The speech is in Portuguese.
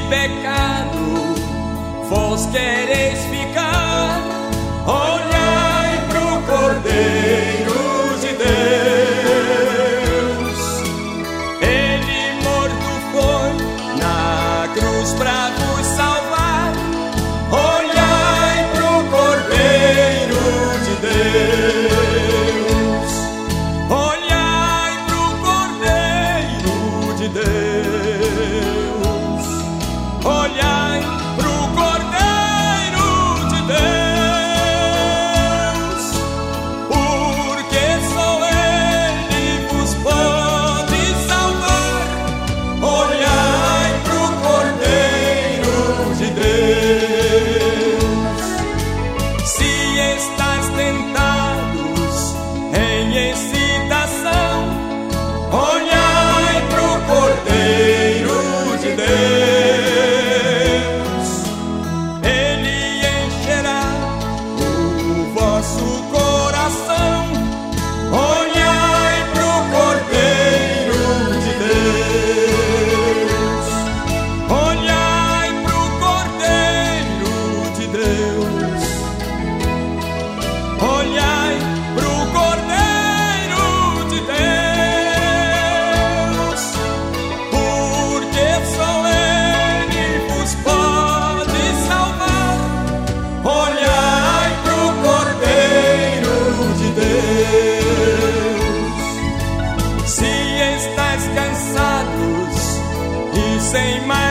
pecado vós quereis ficar, olhai pro Cordeiro de Deus. Ele morto foi na cruz pra vos salvar, olhai pro Cordeiro de Deus. Olhai pro Cordeiro de Deus. Olhai pro Cordeiro de Deus, porque só Ele vos pode salvar. Olhai pro Cordeiro de Deus. Se estáis tentados em excitação, olhai pro Cordeiro de Deus. Ele encherá o vosso coração. Olhai pro Cordeiro de Deus. Olhai pro Cordeiro de Deus. Olhai pro Cordeiro de Deus, porque só Ele vos pode salvar. Olhai pro Cordeiro de Deus. Se estáis cansados e sem mais